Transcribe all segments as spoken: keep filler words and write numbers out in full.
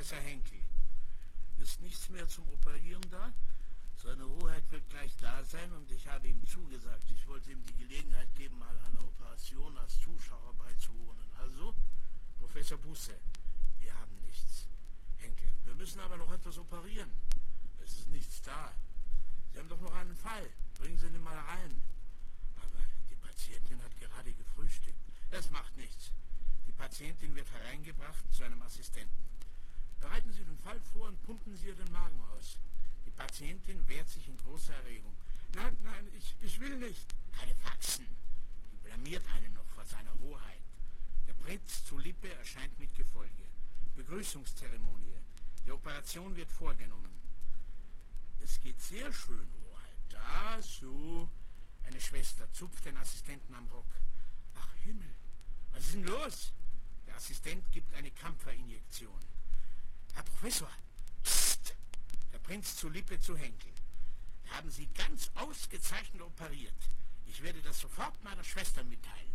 Professor Henkel. Ist nichts mehr zum Operieren da? Seine Hoheit wird gleich da sein und ich habe ihm zugesagt, ich wollte ihm die Gelegenheit geben, mal einer Operation als Zuschauer beizuwohnen. Also, Professor Busse, wir haben nichts. Henkel, wir müssen aber noch etwas operieren. Es ist nichts da. Sie haben doch noch einen Fall. Bringen Sie den mal rein. Aber die Patientin hat gerade gefrühstückt. Das macht nichts. Die Patientin wird hereingebracht zu einem Assistenten. Bereiten Sie den Fall vor und pumpen Sie ihr den Magen aus. Die Patientin wehrt sich in großer Erregung. Nein, nein, ich, ich will nicht. Keine Faxen. Die blamiert einen noch vor seiner Hoheit. Der Prinz zu Lippe erscheint mit Gefolge. Begrüßungszeremonie. Die Operation wird vorgenommen. Es geht sehr schön, Hoheit. Da, so. Eine Schwester zupft den Assistenten am Rock. Ach Himmel, was ist denn los? Der Assistent gibt eine Kampferinjektion. Herr Professor, psst! Der Prinz zu Lippe zu Henkel. Haben Sie ganz ausgezeichnet operiert. Ich werde das sofort meiner Schwester mitteilen.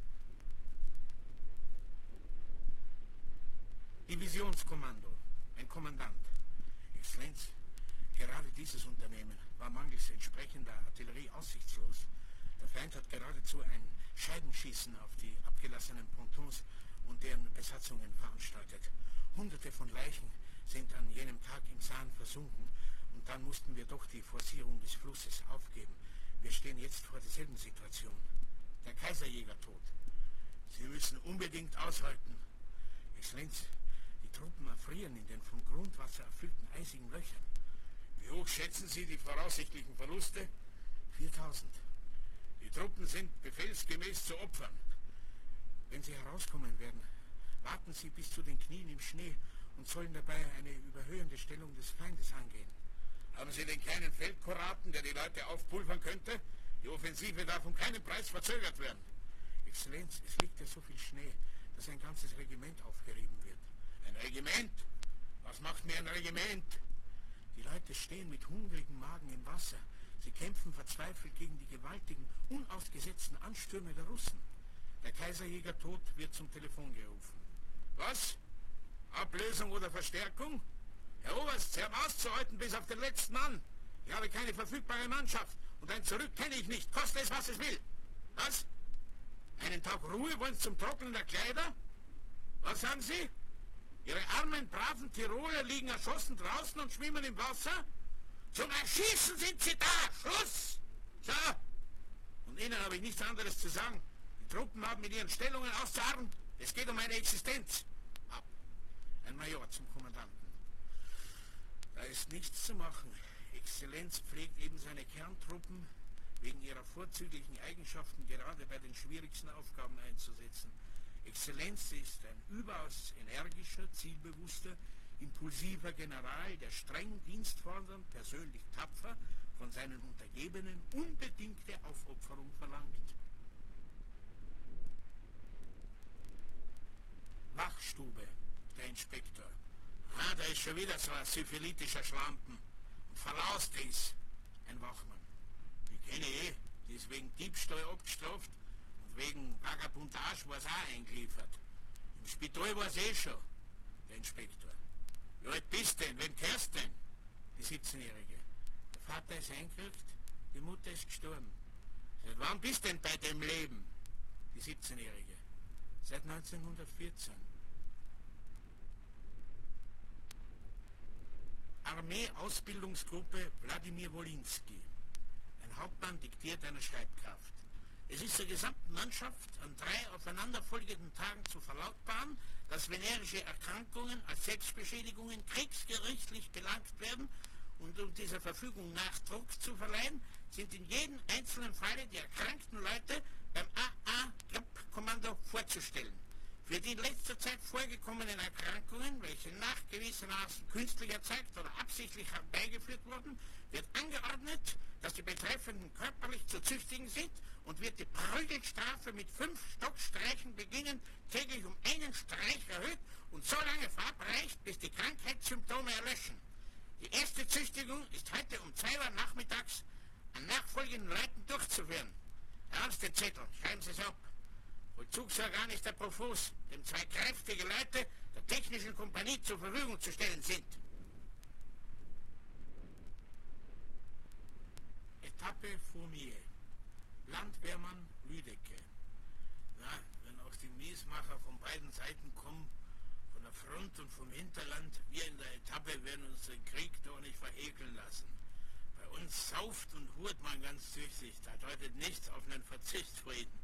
Divisionskommando. Ein Kommandant. Exzellenz, gerade dieses Unternehmen war mangels entsprechender Artillerie aussichtslos. Der Feind hat geradezu ein Scheibenschießen auf die abgelassenen Pontons und deren Besatzungen veranstaltet. Hunderte von Leichen sind an jenem Tag im Sahn versunken und dann mussten wir doch die Forcierung des Flusses aufgeben. Wir stehen jetzt vor derselben Situation. Der Kaiserjäger tot. Sie müssen unbedingt aushalten. Exzellenz, die Truppen erfrieren in den vom Grundwasser erfüllten eisigen Löchern. Wie hoch schätzen Sie die voraussichtlichen Verluste? viertausend. Die Truppen sind befehlsgemäß zu opfern. Wenn sie herauskommen werden, warten Sie bis zu den Knien im Schnee und sollen dabei eine überhöhende Stellung des Feindes angehen. Haben Sie den kleinen Feldkoraten, der die Leute aufpulvern könnte? Die Offensive darf um keinen Preis verzögert werden. Exzellenz, es liegt ja so viel Schnee, dass ein ganzes Regiment aufgerieben wird. Ein Regiment? Was macht mir ein Regiment? Die Leute stehen mit hungrigem Magen im Wasser. Sie kämpfen verzweifelt gegen die gewaltigen, unausgesetzten Anstürme der Russen. Der Kaiserjäger tot wird zum Telefon gerufen. Was? Ablösung oder Verstärkung? Herr Oberst, Sie haben auszuhalten bis auf den letzten Mann. Ich habe keine verfügbare Mannschaft und ein Zurück kenne ich nicht, koste es, was es will. Was? Einen Tag Ruhe wollen Sie zum Trocknen der Kleider? Was sagen Sie? Ihre armen, braven Tiroler liegen erschossen draußen und schwimmen im Wasser? Zum Erschießen sind Sie da! Schluss! So! Und Ihnen habe ich nichts anderes zu sagen. Die Truppen haben mit ihren Stellungen auszuharren. Es geht um meine Existenz. Ab. Ein Major zum Kommandanten. Da ist nichts zu machen. Exzellenz pflegt eben seine Kerntruppen wegen ihrer vorzüglichen Eigenschaften gerade bei den schwierigsten Aufgaben einzusetzen. Exzellenz ist ein überaus energischer, zielbewusster, impulsiver General, der streng dienstfordernd, persönlich tapfer von seinen Untergebenen unbedingte Aufopferung verlangt. Wachstube, der Inspektor. Ah, da ist schon wieder so ein syphilitischer Schlampen. Und verlaust ist ein Wachmann. Die kenne ich eh, die ist wegen Diebstahl abgestraft und wegen Vagabundage war es auch eingeliefert. Im Spital war es eh schon, der Inspektor. Wie alt bist denn? Wen gehörst denn? Die siebzehnjährige. Der Vater ist eingekriegt, die Mutter ist gestorben. Seit wann bist denn bei dem Leben? Die siebzehnjährige. Seit neunzehnhundertvierzehn. Armee-Ausbildungsgruppe Wladimir Wolinski. Ein Hauptmann diktiert einer Schreibkraft. Es ist der gesamten Mannschaft an drei aufeinanderfolgenden Tagen zu verlautbaren, dass venerische Erkrankungen als Selbstbeschädigungen kriegsgerichtlich belangt werden und um dieser Verfügung Nachdruck zu verleihen, sind in jedem einzelnen Falle die erkrankten Leute beim A A-Kommando vorzustellen. Für die in letzter Zeit vorgekommenen Erkrankungen, welche nachgewiesenermaßen künstlich erzeugt oder absichtlich herbeigeführt wurden, wird angeordnet, dass die Betreffenden körperlich zu züchtigen sind und wird die Prügelstrafe mit fünf Stockstreichen beginnend täglich um einen Streich erhöht und so lange verabreicht, bis die Krankheitssymptome erlöschen. Die erste Züchtigung ist heute um zwei Uhr nachmittags an nachfolgenden Leuten durchzuführen. Herr Arzt, den Zettel, schreiben Sie es ab. Vollzugsorgan ist der Profos, dem zwei kräftige Leute der Technischen Kompanie zur Verfügung zu stellen sind. Etappe Fourmier, Landwehrmann Lüdecke. Na, wenn auch die Miesmacher von beiden Seiten kommen, von der Front und vom Hinterland, wir in der Etappe werden uns den Krieg doch nicht verekeln lassen. Bei uns sauft und hurt man ganz tüchtig, da deutet nichts auf einen Verzichtsfrieden.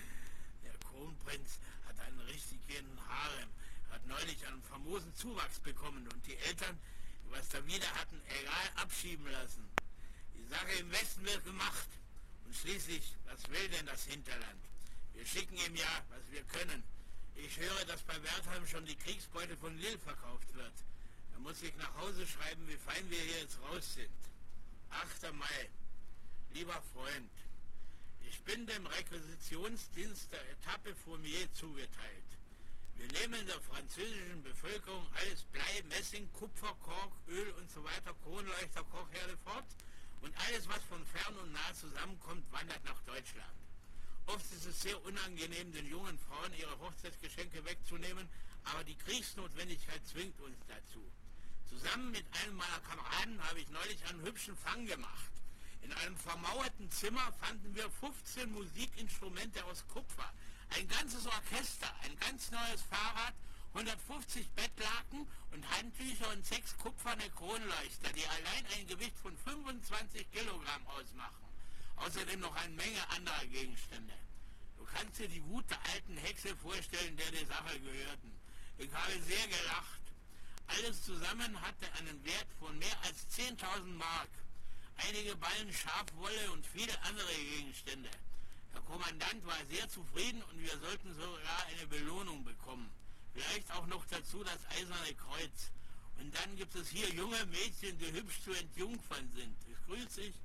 Der Kronprinz hat einen richtigen Harem, hat neulich einen famosen Zuwachs bekommen und die Eltern, die was da wieder hatten, egal abschieben lassen. Die Sache im Westen wird gemacht. Und schließlich, was will denn das Hinterland? Wir schicken ihm ja, was wir können. Ich höre, dass bei Wertheim schon die Kriegsbeute von Lille verkauft wird. Da muss ich nach Hause schreiben, wie fein wir hier jetzt raus sind. achter Mai. Lieber Freund, ich bin dem Requisitionsdienst der Etappe Fourmier zugeteilt. Wir nehmen der französischen Bevölkerung alles Blei, Messing, Kupfer, Kork, Öl und so weiter, Kronleuchter, Kochherde fort und alles, was von fern und nah zusammenkommt, wandert nach Deutschland. Oft ist es sehr unangenehm, den jungen Frauen ihre Hochzeitsgeschenke wegzunehmen, aber die Kriegsnotwendigkeit zwingt uns dazu. Zusammen mit einem meiner Kameraden habe ich neulich einen hübschen Fang gemacht. In einem vermauerten Zimmer fanden wir fünfzehn Musikinstrumente aus Kupfer, ein ganzes Orchester, ein ganz neues Fahrrad, hundertfünfzig Bettlaken und Handtücher und sechs kupferne Kronleuchter, die allein ein Gewicht von fünfundzwanzig Kilogramm ausmachen. Außerdem noch eine Menge anderer Gegenstände. Du kannst dir die Wut der alten Hexe vorstellen, der die Sache gehörten. Ich habe sehr gelacht. Alles zusammen hatte einen Wert von mehr als zehntausend Mark. Einige Ballen Schafwolle und viele andere Gegenstände. Der Kommandant war sehr zufrieden und wir sollten sogar eine Belohnung bekommen. Vielleicht auch noch dazu das Eiserne Kreuz. Und dann gibt es hier junge Mädchen, die hübsch zu entjungfern sind. Ich grüße dich.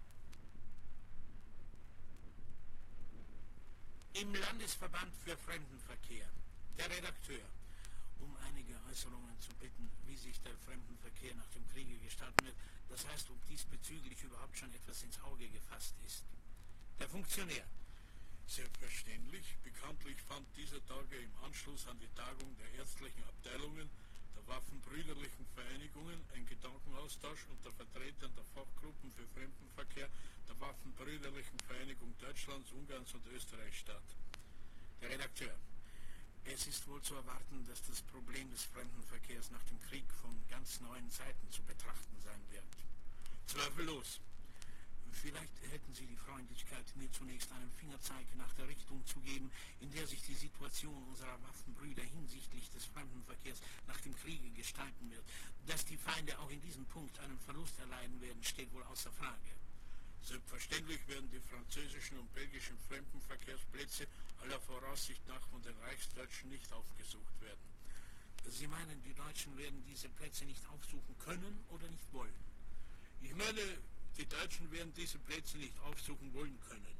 Im Landesverband für Fremdenverkehr. Der Redakteur. Um einige Äußerungen zu bitten, wie sich der Fremdenverkehr nach dem Kriege gestalten wird. Das heißt, ob diesbezüglich überhaupt schon etwas ins Auge gefasst ist. Der Funktionär. Selbstverständlich. Bekanntlich fand dieser Tage im Anschluss an die Tagung der ärztlichen Abteilungen der Waffenbrüderlichen Vereinigungen ein Gedankenaustausch unter Vertretern der Fachgruppen für Fremdenverkehr der Waffenbrüderlichen Vereinigung Deutschlands, Ungarns und Österreichs statt. Der Redakteur. Es ist wohl zu erwarten, dass das Problem des Fremdenverkehrs nach dem Krieg von ganz neuen Seiten zu betrachten sein wird. Zweifellos. Vielleicht hätten Sie die Freundlichkeit, mir zunächst einen Fingerzeig nach der Richtung zu geben, in der sich die Situation unserer Waffenbrüder hinsichtlich des Fremdenverkehrs nach dem Kriege gestalten wird. Dass die Feinde auch in diesem Punkt einen Verlust erleiden werden, steht wohl außer Frage. Selbstverständlich werden die französischen und belgischen Fremdenverkehrsplätze aller Voraussicht nach von den Reichsdeutschen nicht aufgesucht werden. Sie meinen, die Deutschen werden diese Plätze nicht aufsuchen können oder nicht wollen? Ich meine, die Deutschen werden diese Plätze nicht aufsuchen wollen können.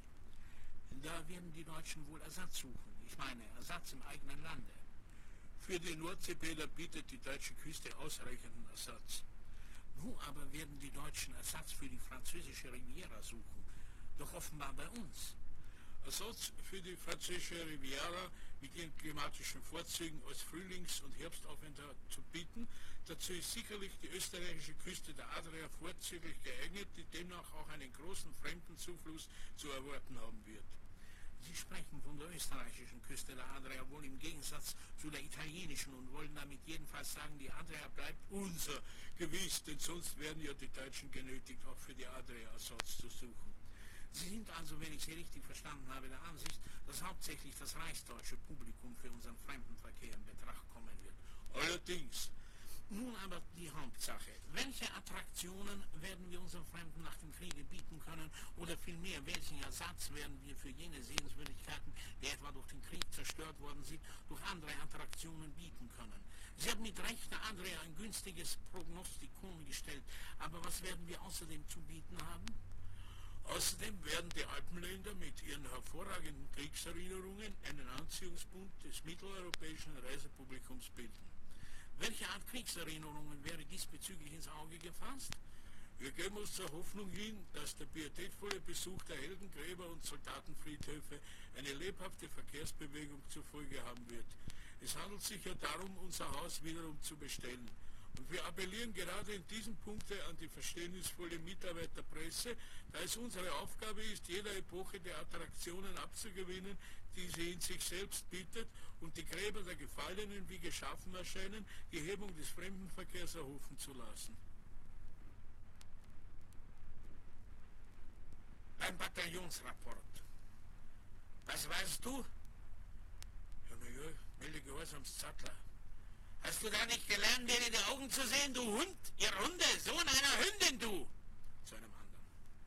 Da werden die Deutschen wohl Ersatz suchen. Ich meine, Ersatz im eigenen Lande. Für die Nordseebäder bietet die deutsche Küste ausreichenden Ersatz. Wo aber werden die Deutschen Ersatz für die französische Riviera suchen? Doch offenbar bei uns. Ersatz für die französische Riviera mit ihren klimatischen Vorzügen als Frühlings- und Herbstaufenthalt zu bieten. Dazu ist sicherlich die österreichische Küste der Adria vorzüglich geeignet, die demnach auch einen großen Fremdenzufluss zu erwarten haben wird. Sie sprechen von der österreichischen Küste der Adria wohl im Gegensatz zu der italienischen und wollen damit jedenfalls sagen, die Adria bleibt unser. Gewiss, denn sonst werden ja die Deutschen genötigt, auch für die Adria Ersatz zu suchen. Sie sind also, wenn ich Sie richtig verstanden habe, der Ansicht, dass hauptsächlich das reichsdeutsche Publikum für unseren Fremdenverkehr in Betracht kommen wird. Allerdings. Nun aber die Hauptsache. Welche Attraktionen werden wir unseren Fremden nach dem Kriege bieten können? Oder vielmehr, welchen Ersatz werden wir für jene Sehenswürdigkeiten, die etwa durch den Krieg zerstört worden sind, durch andere Attraktionen bieten können? Sie haben mit Recht der Adria ein günstiges Prognostikum gestellt. Aber was werden wir außerdem zu bieten haben? Außerdem werden die Alpenländer mit ihren hervorragenden Kriegserinnerungen einen Anziehungspunkt des mitteleuropäischen Reisepublikums bilden. Welche Art Kriegserinnerungen wäre diesbezüglich ins Auge gefasst? Wir geben uns zur Hoffnung hin, dass der pietätvolle Besuch der Heldengräber und Soldatenfriedhöfe eine lebhafte Verkehrsbewegung zur Folge haben wird. Es handelt sich ja darum, unser Haus wiederum zu bestellen. Und wir appellieren gerade in diesem Punkte an die verständnisvolle Mitarbeit der Presse, da es unsere Aufgabe ist, jeder Epoche der Attraktionen abzugewinnen, die sie in sich selbst bietet und die Gräber der Gefallenen wie geschaffen erscheinen, die Hebung des Fremdenverkehrs erhoffen zu lassen. Beim Bataillonsrapport. Was weißt du? Ja, na ja, melde Gehorsams Zattler. Hast du da nicht gelernt, mir in die Augen zu sehen, du Hund? Ihr Hunde, Sohn einer Hündin, du! Zu einem anderen.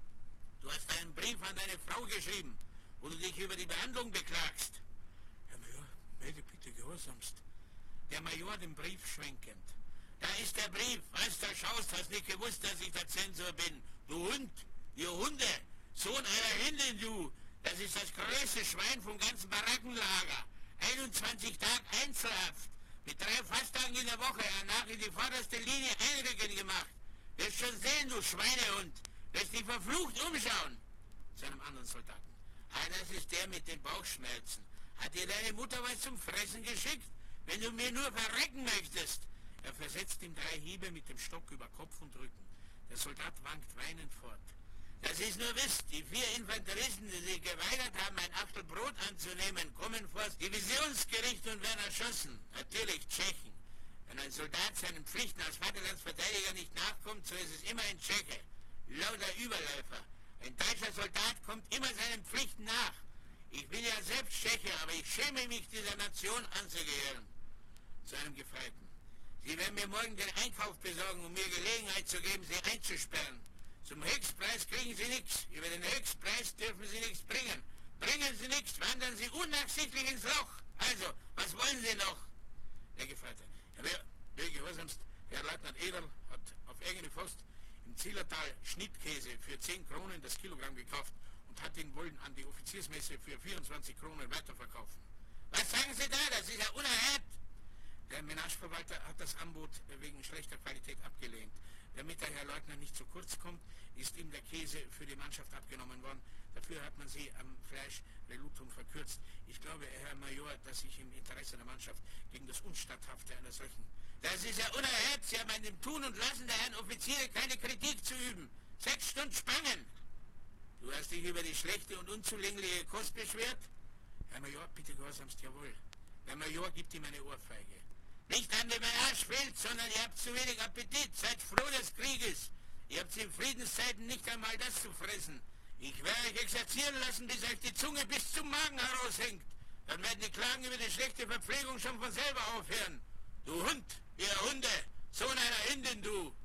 Du hast einen Brief an deine Frau geschrieben, wo du dich über die Behandlung beklagst. Ja, na ja, melde bitte gehorsamst. Der Major den Brief schwenkend. Da ist der Brief. Als du schaust, hast nicht gewusst, dass ich der Zensor bin. Du Hund, ihr Hunde, Sohn einer Hündin, du! Das ist das größte Schwein vom ganzen Barackenlager. einundzwanzig Tage Einzelhaft. Mit drei Fasttagen in der Woche danach in die vorderste Linie einrücken gemacht. Wirst schon sehen, du Schweinehund. Wirst dich verflucht umschauen. Zu einem anderen Soldaten. Ah, das ist der mit den Bauchschmerzen. Hat dir deine Mutter was zum Fressen geschickt? Wenn du mir nur verrecken möchtest. Er versetzt ihm drei Hiebe mit dem Stock über Kopf und Rücken. Der Soldat wankt weinend fort. Das ist nur Mist. Die vier Infanteristen, die sich geweigert haben, ein Achtel Brot anzunehmen, kommen vor das Divisionsgericht und werden erschossen. Natürlich Tschechen. Wenn ein Soldat seinen Pflichten als Vaterlandsverteidiger nicht nachkommt, so ist es immer ein Tscheche. Lauter Überläufer. Ein deutscher Soldat kommt immer seinen Pflichten nach. Ich bin ja selbst Tscheche, aber ich schäme mich, dieser Nation anzugehören. Zu einem Gefreiten. Sie werden mir morgen den Einkauf besorgen, um mir Gelegenheit zu geben, sie einzusperren. Zum Höchstpreis kriegen Sie nichts. Über den Höchstpreis dürfen Sie nichts bringen. Bringen Sie nichts, wandern Sie unnachsichtlich ins Loch. Also, was wollen Sie noch? Der Gefreite. Herr Wehr, wer gehorsamst, Herr Leutnant Ederl hat auf eigene Faust im Zillertal Schnittkäse für zehn Kronen das Kilogramm gekauft und hat ihn wollen an die Offiziersmesse für vierundzwanzig Kronen weiterverkaufen. Was sagen Sie da? Das ist ja unerhört. Der Menageverwalter hat das Angebot wegen schlechter Qualität abgelehnt. Damit der Herr Leutnant nicht zu kurz kommt, ist ihm der Käse für die Mannschaft abgenommen worden. Dafür hat man sie am Fleisch Relutum verkürzt. Ich glaube, Herr Major, dass ich im Interesse der Mannschaft gegen das Unstatthafte einer solchen... Das ist ja unerhört. Sie haben an dem Tun und Lassen der Herren Offiziere keine Kritik zu üben. Sechs Stunden Spangen. Du hast dich über die schlechte und unzulängliche Kost beschwert? Herr Major, bitte gehorsamst, jawohl. Der Major gibt ihm eine Ohrfeige. Nicht an dem Arsch fehlt, sondern ihr habt zu wenig Appetit. Seid froh des Krieges. Ihr habt in Friedenszeiten nicht einmal das zu fressen. Ich werde euch exerzieren lassen, bis euch die Zunge bis zum Magen heraushängt. Dann werden die Klagen über die schlechte Verpflegung schon von selber aufhören. Du Hund, ihr Hunde, Sohn einer Hündin, du.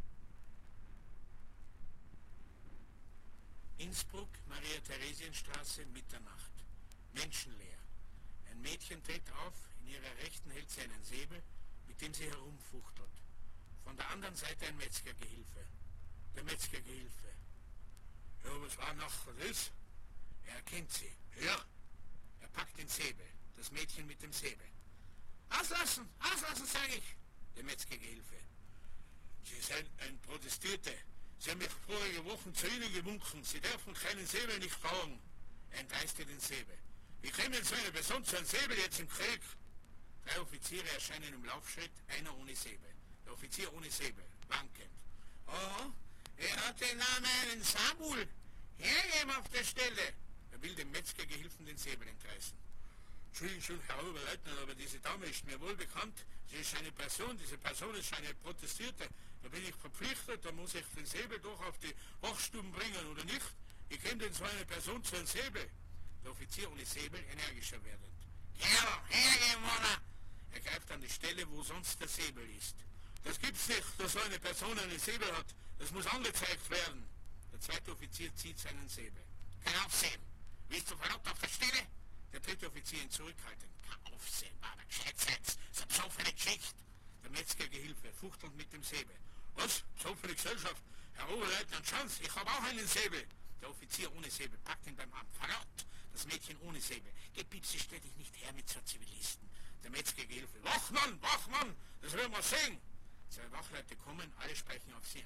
Innsbruck, Maria-Theresien-Straße, Mitternacht. Menschenleer. Ein Mädchen tritt auf. In ihrer Rechten hält sie einen Säbel, mit dem sie herumfuchtelt. Von der anderen Seite ein Metzgergehilfe. Der Metzgergehilfe. Ja, was war nachher das? Er erkennt sie. Ja. Er packt den Säbel. Das Mädchen mit dem Säbel. Auslassen! Auslassen, sage ich! Der Metzgergehilfe. Sie sind ein Protestierter. Sie haben mich vorige Woche zu Ihnen gewunken. Sie dürfen keinen Säbel nicht tragen. Er entreißt ihr den Säbel. Wie kommt denn so eine Person zu einem Säbel jetzt im Krieg? Drei Offiziere erscheinen im Laufschritt, einer ohne Säbel. Der Offizier ohne Säbel, wankend. Oh, er hat den Namen einen Sabul. Hergeben auf der Stelle. Er will dem Metzgergehilfen den Säbel entreißen. Entschuldigung, Herr Oberleutnant, aber diese Dame ist mir wohl bekannt. Sie ist eine Person, diese Person ist eine Protestierte. Da bin ich verpflichtet, da muss ich den Säbel doch auf die Wachstuben bringen, oder nicht? Wie kommt denn so eine Person zu einem Säbel? Der Offizier ohne Säbel energischer werdend. Ja, hergeben, Mann! Er greift an die Stelle, wo sonst der Säbel ist. Das gibt's nicht, dass so eine Person einen Säbel hat. Das muss angezeigt werden. Der zweite Offizier zieht seinen Säbel. Kein Aufsehen! Willst du verrückt auf der Stelle? Der dritte Offizier ihn zurückhaltend. Kein Aufsehen, aber Schätz, so psoffene Geschichte. Der Metzgergehilfe fuchtelt mit dem Säbel. Was? Psoffene Gesellschaft? Herr Oberleutnant Schanz, ich habe auch einen Säbel. Der Offizier ohne Säbel packt ihn beim Arm. Verrückt! Das Mädchen ohne Säbel. Gepipse, stell dich nicht her mit so Zivilisten. Der Metzgergehilfe. Wachmann, Wachmann, das werden wir sehen. Zwei Wachleute kommen, alle sprechen auf sie ein.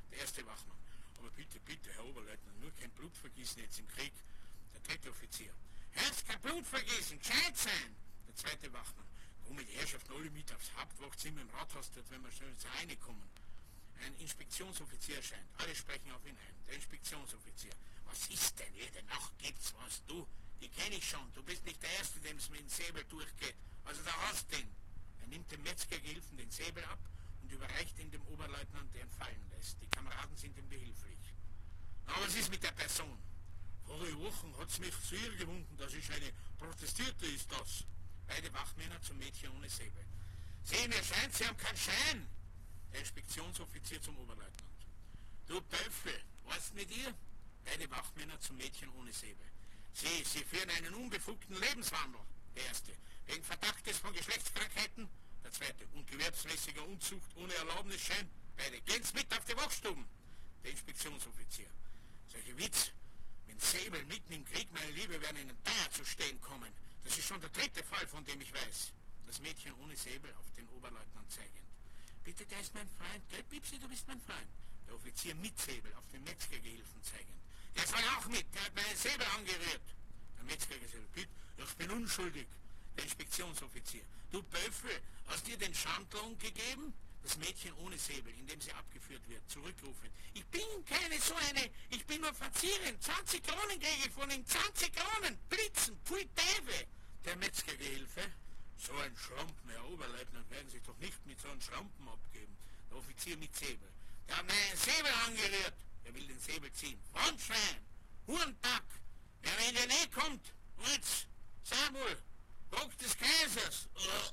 Der erste Wachmann. Aber bitte, bitte, Herr Oberleutnant, nur kein Blutvergießen jetzt im Krieg. Der dritte Offizier. Hörst kein Blutvergießen, gescheit sein! Der zweite Wachmann. Kommen die Herrschaften alle mit aufs Hauptwachzimmer im Rathaus, dort werden wir schnell zur Eine kommen. Ein Inspektionsoffizier erscheint. Alle sprechen auf ihn ein. Der Inspektionsoffizier. Was ist denn? Jede Nacht gibt's was. Du, die kenne ich schon. Du bist nicht der Erste, dem es mit dem Säbel durchgeht. Also da hast du den. Er nimmt dem Metzgergehilfen den Säbel ab und überreicht ihn dem Oberleutnant, der ihn fallen lässt. Die Kameraden sind ihm behilflich. Na, was ist mit der Person? Vorige Wochen hat's mich zu ihr gewunken, dass ich eine Protestierte ist das. Beide Wachmänner zum Mädchen ohne Säbel. Sehen, mir scheint, Sie haben keinen Schein. Der Inspektionsoffizier zum Oberleutnant. Du Teufel, was mit ihr? Beide Wachmänner zum Mädchen ohne Säbel. Sie, Sie führen einen unbefugten Lebenswandel. Der erste. Wegen Verdachtes von Geschlechtskrankheiten. Der zweite. Und gewerbsmäßiger Unzucht ohne Erlaubnisschein. Beide. Gehen's mit auf die Wachstuben. Der Inspektionsoffizier. Solche Witz. Mit Säbel mitten im Krieg, meine Liebe, werden Ihnen teuer zu stehen kommen. Das ist schon der dritte Fall, von dem ich weiß. Das Mädchen ohne Säbel auf den Oberleutnant zeigend. Bitte, der ist mein Freund, gell, Pipsi, du bist mein Freund. Der Offizier mit Säbel auf den Metzgergehilfen zeigend. Der soll auch mit, der hat meine Säbel angerührt. Der Metzgergeselle, bitte, ich bin unschuldig. Der Inspektionsoffizier. Du Böffel, hast dir den Schandlohn gegeben? Das Mädchen ohne Säbel, indem sie abgeführt wird, zurückrufen. Ich bin keine so eine, ich bin nur verzierend. zwanzig Kronen kriege ich von Ihnen, zwanzig Kronen, Blitzen, pfui Teufel. Der Metzgergehilfe. So ein Schlampen, Herr Oberleutnant, werden sich doch nicht mit so einem Schlampen abgeben. Der Offizier mit Säbel. Der hat meinen Säbel angerührt. Er will den Säbel ziehen. Frontschwein, Hurentack, wer in die Nähe kommt. Und jetzt, Samuel, Bock des Kaisers.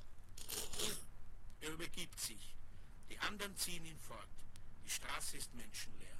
Er übergibt sich. Die anderen ziehen ihn fort. Die Straße ist menschenleer.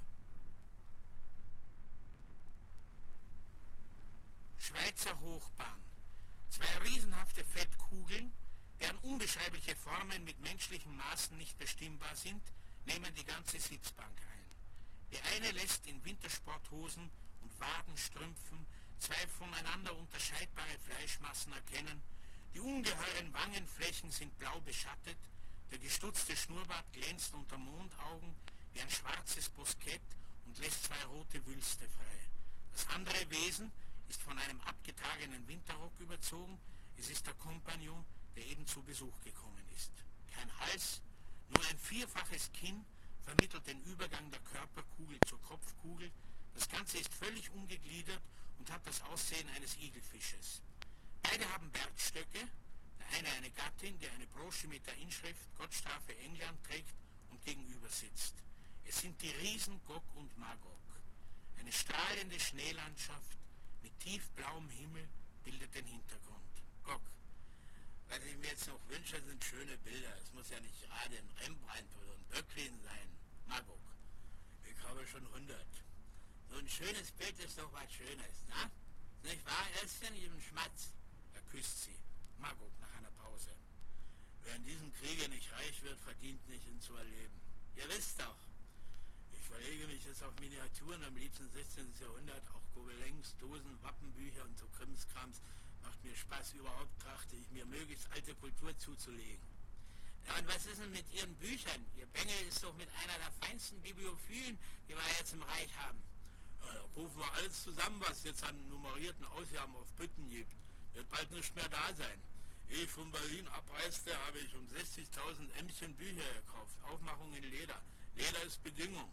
Schweizer Hochbahn. Zwei riesenhafte Fettkugeln, deren unbeschreibliche Formen mit menschlichen Maßen nicht bestimmbar sind, nehmen die ganze Sitzbank ein. Die eine lässt in Wintersporthosen und Wadenstrümpfen zwei voneinander unterscheidbare Fleischmassen erkennen. Die ungeheuren Wangenflächen sind blau beschattet, der gestutzte Schnurrbart glänzt unter Mondaugen wie ein schwarzes Boskett und lässt zwei rote Wülste frei. Das andere Wesen ist von einem abgetragenen Winterrock überzogen. Es ist der Kompagnon, der eben zu Besuch gekommen ist. Kein Hals, nur ein vierfaches Kinn vermittelt den Übergang der Körperkugel zur Kopfkugel. Das Ganze ist völlig ungegliedert und hat das Aussehen eines Igelfisches. Beide haben Bergstöcke, der eine eine Gattin, die eine Brosche mit der Inschrift Gott strafe England trägt und gegenüber sitzt. Es sind die Riesen Gog und Magog. Eine strahlende Schneelandschaft mit tiefblauem Himmel bildet den Hintergrund. Gog. Was ich mir jetzt noch wünsche, sind schöne Bilder. Es muss ja nicht gerade ein Rembrandt oder ein Böcklin sein. Magog. Ich habe schon hundert. So ein schönes Bild ist doch was Schönes, na? Nicht wahr? Er ist ja nicht im Schmatz. Er küsst sie. Magog nach einer Pause. Wer in diesem Kriege nicht reich wird, verdient nicht, ihn zu erleben. Ihr wisst doch. Ich verlege mich jetzt auf Miniaturen, am liebsten sechzehnten. Jahrhundert, auch Gobelins, Dosen, Wappenbücher und so Krimskrams. Macht mir Spaß, überhaupt trachte ich mir möglichst alte Kultur zuzulegen. Ja, und was ist denn mit Ihren Büchern? Ihr Bengel ist doch mit einer der feinsten Bibliophilen, die wir jetzt im Reich haben. Ja, da rufen wir alles zusammen, was jetzt an nummerierten Ausgaben auf Bütten gibt. Wird bald nicht mehr da sein. Ehe ich von Berlin abreiste, habe ich um sechzigtausend Ämmchen Bücher gekauft. Aufmachung in Leder. Leder ist Bedingung.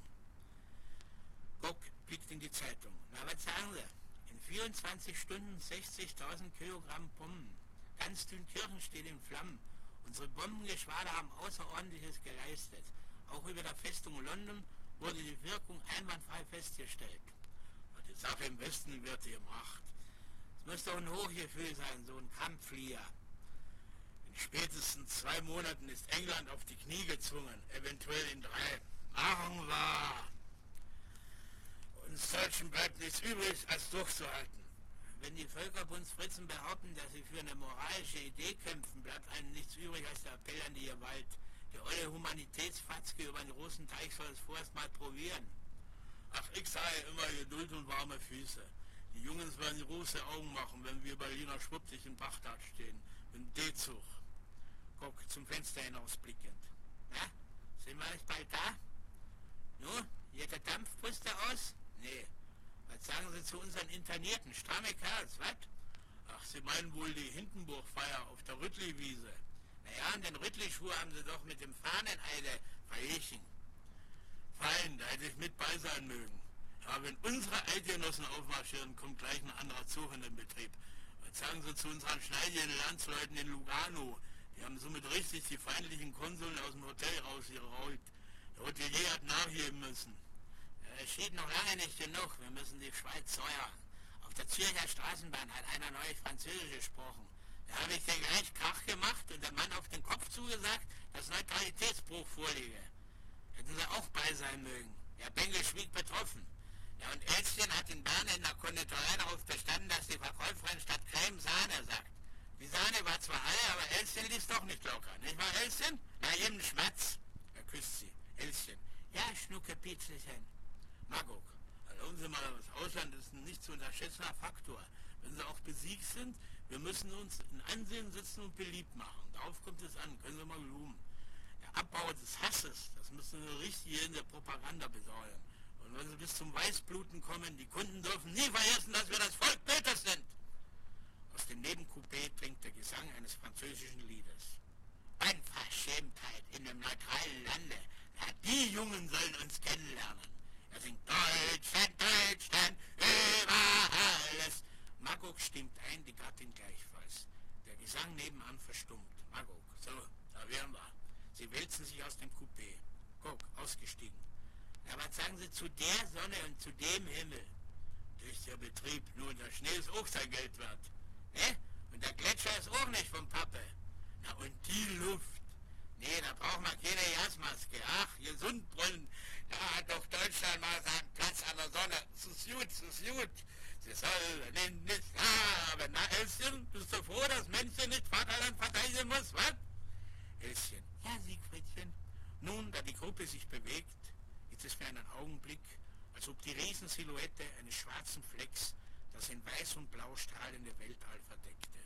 Gog blickt in die Zeitung. Na, was sagen Sie? In vierundzwanzig Stunden sechzigtausend Kilogramm Bomben. Ganz Dünkirchen steht in Flammen. Unsere Bombengeschwader haben Außerordentliches geleistet. Auch über der Festung London wurde die Wirkung einwandfrei festgestellt. Und die Sache im Westen wird gemacht. Es muss doch ein Hochgefühl sein, so ein Kampfflieger. In spätestens zwei Monaten ist England auf die Knie gezwungen, eventuell in drei. Machen wir! Uns Deutschen bleibt nichts übrig, als durchzuhalten. Wenn die Völkerbundsfritzen behaupten, dass sie für eine moralische Idee kämpfen, bleibt einem nichts übrig als der Appell an die Gewalt. Die olle Humanitätsfatzke über den großen Teich soll es vorerst mal probieren. Ach, ich sage immer Geduld und warme Füße. Die Jungs werden große Augen machen, wenn wir Berliner schwuppdig in Bagdad stehen. Mit dem D-Zug. Guck, zum Fenster hinausblickend. Na, sind wir nicht bald da? Nun, Hier der Dampfpuster aus? Nee. Was sagen Sie zu unseren Internierten? Stramme Kerls, was? Ach, Sie meinen wohl die Hindenburg-Feier auf der Rüttli-Wiese? Naja, und den Rüttli-Schwur haben Sie doch mit dem Fahneneide verlichen. Fein, da hätte ich mit bei sein mögen. Aber wenn unsere Eidgenossen aufmarschieren, kommt gleich ein anderer Zug in den Betrieb. Was sagen Sie zu unseren schneidigen Landsleuten in Lugano? Die haben somit richtig die feindlichen Konsuln aus dem Hotel rausgerollt. Der Hotelier hat nachgeben müssen. Es steht noch lange nicht genug. Wir müssen die Schweiz säuern. Auf der Zürcher Straßenbahn hat einer neu Französisch gesprochen. Da habe ich dir gleich Krach gemacht und der Mann auf den Kopf zugesagt, dass Neutralitätsbruch vorliege. Hätten sie auch bei sein mögen. Der Bengel schwieg betroffen. Ja, und Elschen hat in Bern in der Konditorei darauf bestanden, dass die Verkäuferin statt Creme Sahne sagt. Die Sahne war zwar alle, aber Elschen ließ doch nicht locker. Nicht wahr, Elschen? Na, eben Schmatz. Er küsst sie. Elschen. Ja, Schnucke Pitzelchen. Magog, erlauben Sie mal, das Ausland ist ein nicht zu unterschätzender Faktor. Wenn Sie auch besiegt sind, wir müssen uns in Ansehen setzen und beliebt machen. Darauf kommt es an, können Sie mal blumen. Der Abbau des Hasses, das müssen Sie richtig in der Propaganda besorgen. Und wenn Sie bis zum Weißbluten kommen, die Kunden dürfen nie vergessen, dass wir das Volk Peters sind. Aus dem Nebencoupé dringt der Gesang eines französischen Liedes. Unverschämtheit in einem neutralen Lande. Ja, die Jungen sollen uns kennenlernen. Er singt Deutschland, Deutschland, über alles. Magog stimmt ein, die Gattin gleichfalls. Der Gesang nebenan verstummt. Magog, so, da wären wir. Sie wälzen sich aus dem Coupé. Guck, ausgestiegen. Ja, was sagen Sie zu der Sonne und zu dem Himmel? Das ist der Betrieb, nur der Schnee ist auch sein Geld wert. Ne? Und der Gletscher ist auch nicht vom Pappe. Na und die Luft? Nee, da braucht man keine Gasmaske. Ach, gesund brüllen. Da hat doch Deutschland mal seinen Platz an der Sonne. Es ist gut, es ist gut. Sie sollen ihn nicht haben. Na, Elschen, bist du froh, dass Männchen nicht Vaterland verteidigen muss, was? Elschen. Ja, Siegfriedchen. Nun, da die Gruppe sich bewegt, ist es für einen Augenblick, als ob die Riesensilhouette eines schwarzen Flecks das in weiß und blau strahlende Weltall verdeckte.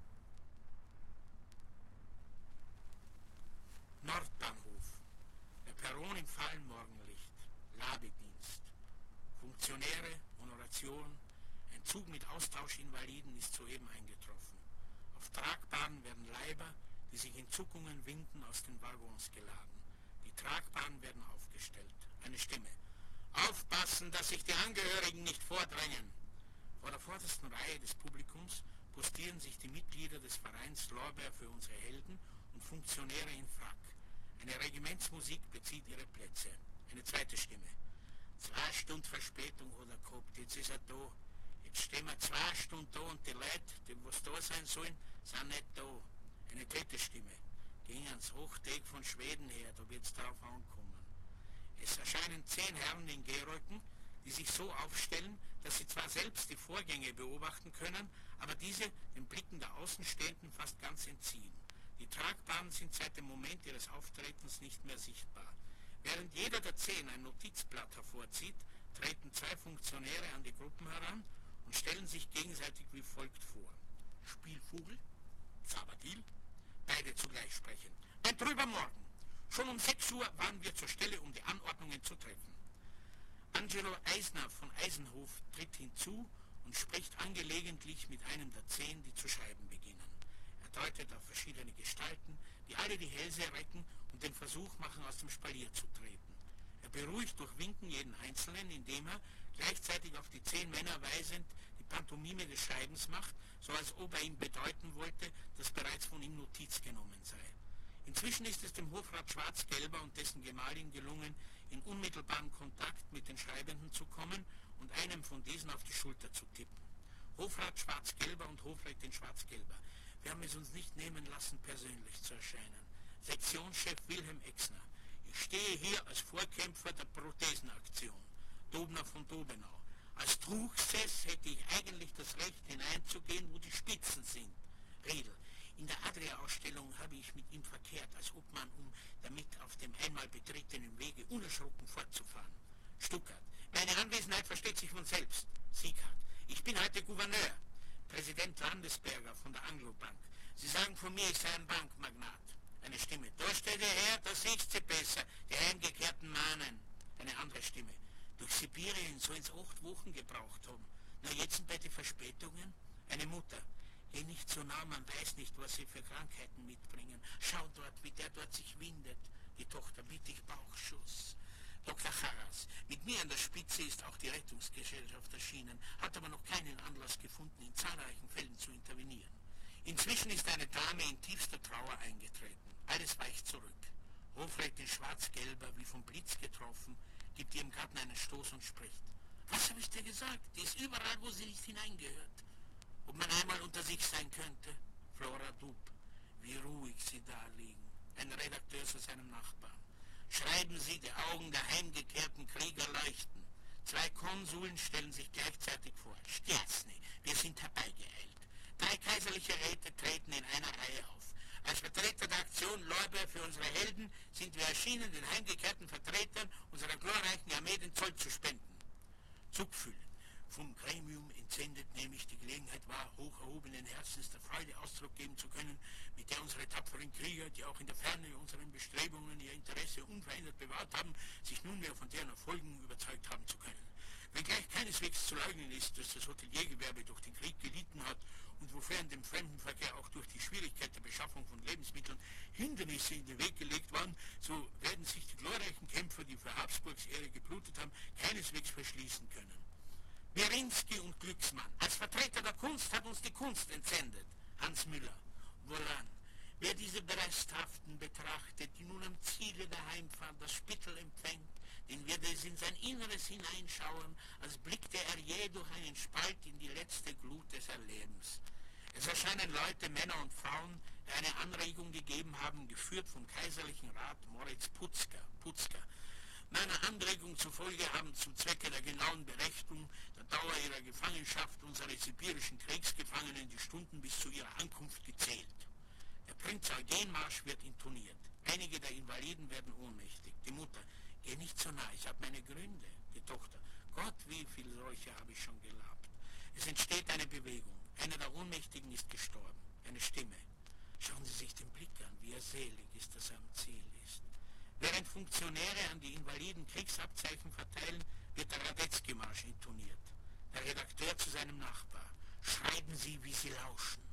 Nordbahnhof. Der Perron im fahlen Morgenlicht. Labedienst. Funktionäre, Honoration. Ein Zug mit Austauschinvaliden ist soeben eingetroffen. Auf Tragbahnen werden Leiber, die sich in Zuckungen winden, aus den Waggons geladen. Die Tragbahnen werden aufgestellt. Eine Stimme. Aufpassen, dass sich die Angehörigen nicht vordrängen. Vor der vordersten Reihe des Publikums postieren sich die Mitglieder des Vereins Lorbeer für unsere Helden und Funktionäre in Frack. Eine Regimentsmusik bezieht ihre Plätze. Eine zweite Stimme. Zwei Stunden Verspätung hat er gehabt, jetzt ist er da. Jetzt stehen wir zwei Stunden da und die Leute, die was da sein sollen, sind nicht da. Eine dritte Stimme. Ging ans Hochtag von Schweden her, da wird's drauf ankommen. Es erscheinen zehn Herren in Gehröcken, die sich so aufstellen, dass sie zwar selbst die Vorgänge beobachten können, aber diese den Blicken der Außenstehenden fast ganz entziehen. Die Tragbahnen sind seit dem Moment ihres Auftretens nicht mehr sichtbar. Während jeder der zehn ein Notizblatt hervorzieht, treten zwei Funktionäre an die Gruppen heran und stellen sich gegenseitig wie folgt vor. Spielvogel, Zabadil, beide zugleich sprechen. Ein trüber Morgen. Schon um sechs Uhr waren wir zur Stelle, um die Anordnungen zu treffen. Angelo Eisner von Eisenhof tritt hinzu und spricht angelegentlich mit einem der zehn, die zu schreiben beginnen. Er deutet auf verschiedene Gestalten, die alle die Hälse recken und den Versuch machen, aus dem Spalier zu treten. Er beruhigt durch Winken jeden Einzelnen, indem er, gleichzeitig auf die zehn Männer weisend, die Pantomime des Schreibens macht, so als ob er ihm bedeuten wollte, dass bereits von ihm Notiz genommen sei. Inzwischen ist es dem Hofrat Schwarz-Gelber und dessen Gemahlin gelungen, in unmittelbaren Kontakt mit den Schreibenden zu kommen und einem von diesen auf die Schulter zu tippen. Hofrat Schwarz-Gelber und Hofrätin Schwarz-Gelber, wir haben es uns nicht nehmen lassen, persönlich zu erscheinen. Sektionschef Wilhelm Exner, ich stehe hier als Vorkämpfer der Prothesenaktion, Dobner von Dobenau. Als Truchsess hätte ich eigentlich das Recht, hineinzugehen, wo die Spitzen sind. Riedel, in der Adria-Ausstellung habe ich mit ihm verkehrt, als ob man, um damit auf dem einmal betretenen Wege unerschrocken fortzufahren. Stuckert, meine Anwesenheit versteht sich von selbst. Sieghardt, ich bin heute Gouverneur. Präsident Landesberger von der Anglo-Bank. Sie sagen von mir, ich sei ein Bankmagnat. Eine Stimme, da steht ihr her, da siehst sie besser, die heimgekehrten Mahnen. Eine andere Stimme, durch Sibirien sollen es acht Wochen gebraucht haben. Na, jetzt bei den Verspätungen? Eine Mutter. Geh nicht so nah, man weiß nicht, was sie für Krankheiten mitbringen. Schau dort, wie der dort sich windet. Die Tochter, bitte ich Bauchschuss. Doktor Charras, mit mir an der Spitze ist auch die Rettungsgesellschaft erschienen, hat aber noch keinen Anlass gefunden, in zahlreichen Fällen zu intervenieren. Inzwischen ist eine Dame in tiefster Trauer eingetreten. Alles weicht zurück. Hofrätin Schwarz-Gelber, wie vom Blitz getroffen, gibt ihrem Gatten einen Stoß und spricht. Was habe ich dir gesagt? Die ist überall, wo sie nicht hineingehört. Ob man einmal unter sich sein könnte? Flora Dub, wie ruhig sie da liegen. Ein Redakteur zu seinem Nachbarn. Schreiben Sie, die Augen der heimgekehrten Krieger leuchten. Zwei Konsuln stellen sich gleichzeitig vor. Stjasny, wir sind herbeigeeilt. Drei kaiserliche Räte treten in einer Reihe auf. Als Vertreter der Aktion Lorbeer für unsere Helden sind wir erschienen, den heimgekehrten Vertretern unserer glorreichen Armee den Zoll zu spenden. Zugfühlen. Vom Gremium entsendet nämlich die Gelegenheit war, hoch erhobenen Herzens der Freude Ausdruck geben zu können, mit der unsere tapferen Krieger, die auch in der Ferne unseren Bestrebungen ihr Interesse unverändert bewahrt haben, sich nunmehr von deren Erfolgen überzeugt haben zu können. Wenngleich keineswegs zu leugnen ist, dass das Hoteliergewerbe durch den Krieg gelitten hat und wofern dem Fremdenverkehr auch durch die Schwierigkeit der Beschaffung von Lebensmitteln Hindernisse in den Weg gelegt waren, so werden sich die glorreichen Kämpfer, die für Habsburgs Ehre geblutet haben, keineswegs verschließen können. Berinski und Glücksmann, als Vertreter der Kunst hat uns die Kunst entsendet. Hans Müller, woran? Wer diese Bresthaften betrachtet, die nun am Ziele der Heimfahrt das Spittel empfängt, den wird es in sein Inneres hineinschauen, als blickte er je durch einen Spalt in die letzte Glut des Erlebens. Es erscheinen Leute, Männer und Frauen, die eine Anregung gegeben haben, geführt vom kaiserlichen Rat Moritz Putzka, Putzka. Meiner Anregung zufolge haben zum Zwecke der genauen Berechnung der Dauer ihrer Gefangenschaft unsere sibirischen Kriegsgefangenen die Stunden bis zu ihrer Ankunft gezählt. Der Prinz-Eugen-Marsch wird intoniert. Einige der Invaliden werden ohnmächtig. Die Mutter, geh nicht so nah, ich habe meine Gründe. Die Tochter, Gott, wie viele solche habe ich schon gelabt. Es entsteht eine Bewegung. Einer der Ohnmächtigen ist gestorben. Eine Stimme. Schauen Sie sich den Blick an, wie er selig ist, dass er am Ziel ist. Während Funktionäre an die Invaliden Kriegsabzeichen verteilen, wird der Radetzky-Marsch intoniert. Der Redakteur zu seinem Nachbar. Schreiben Sie, wie Sie lauschen.